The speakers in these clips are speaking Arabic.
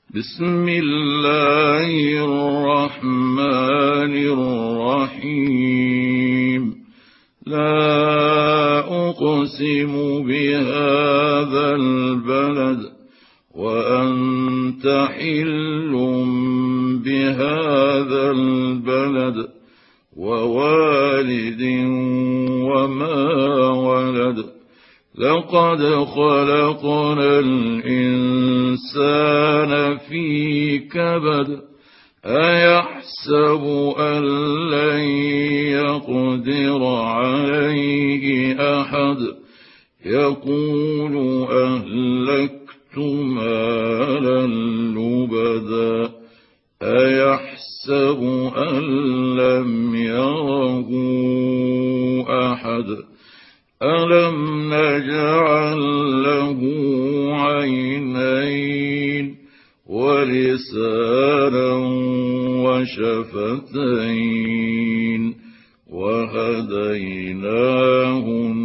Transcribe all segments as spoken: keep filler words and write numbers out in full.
بسم الله الرحمن الرحيم لا أقسم بهذا البلد وأنت حل بهذا البلد ووالد وما ولد لقد خلقنا الإنسان في كبد أيحسب أن لن يقدر عليه أحد يقول أهلكت مالا لبدا أيحسب أن لم يره أحد ألم نجعل له عينين ولسانا وشفتين وهديناه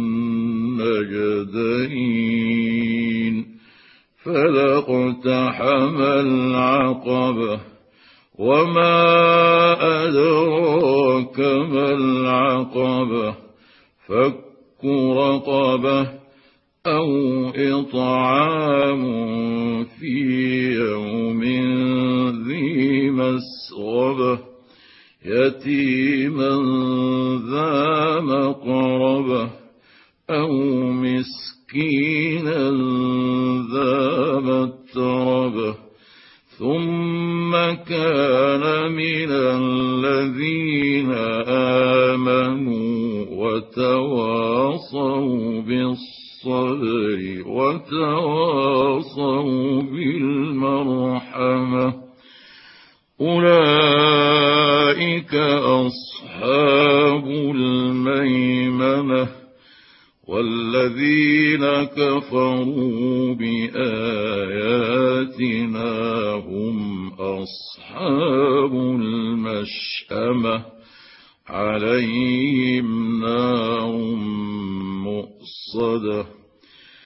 النجدين فلاقتحم العقبة وما أدراك ما العقبة فك رقبة أو إطعام في يوم ذي مسغبة يتيما ذا مقربة أو مسكينا ذا متربة ثم كان من الذين آمنوا وتواصوا بالصبر وتواصوا بالمرحمة أولئك أصحاب الميمنة والذين كفروا بآياتنا هم أصحاب المشأمة عليهم نار مؤصدة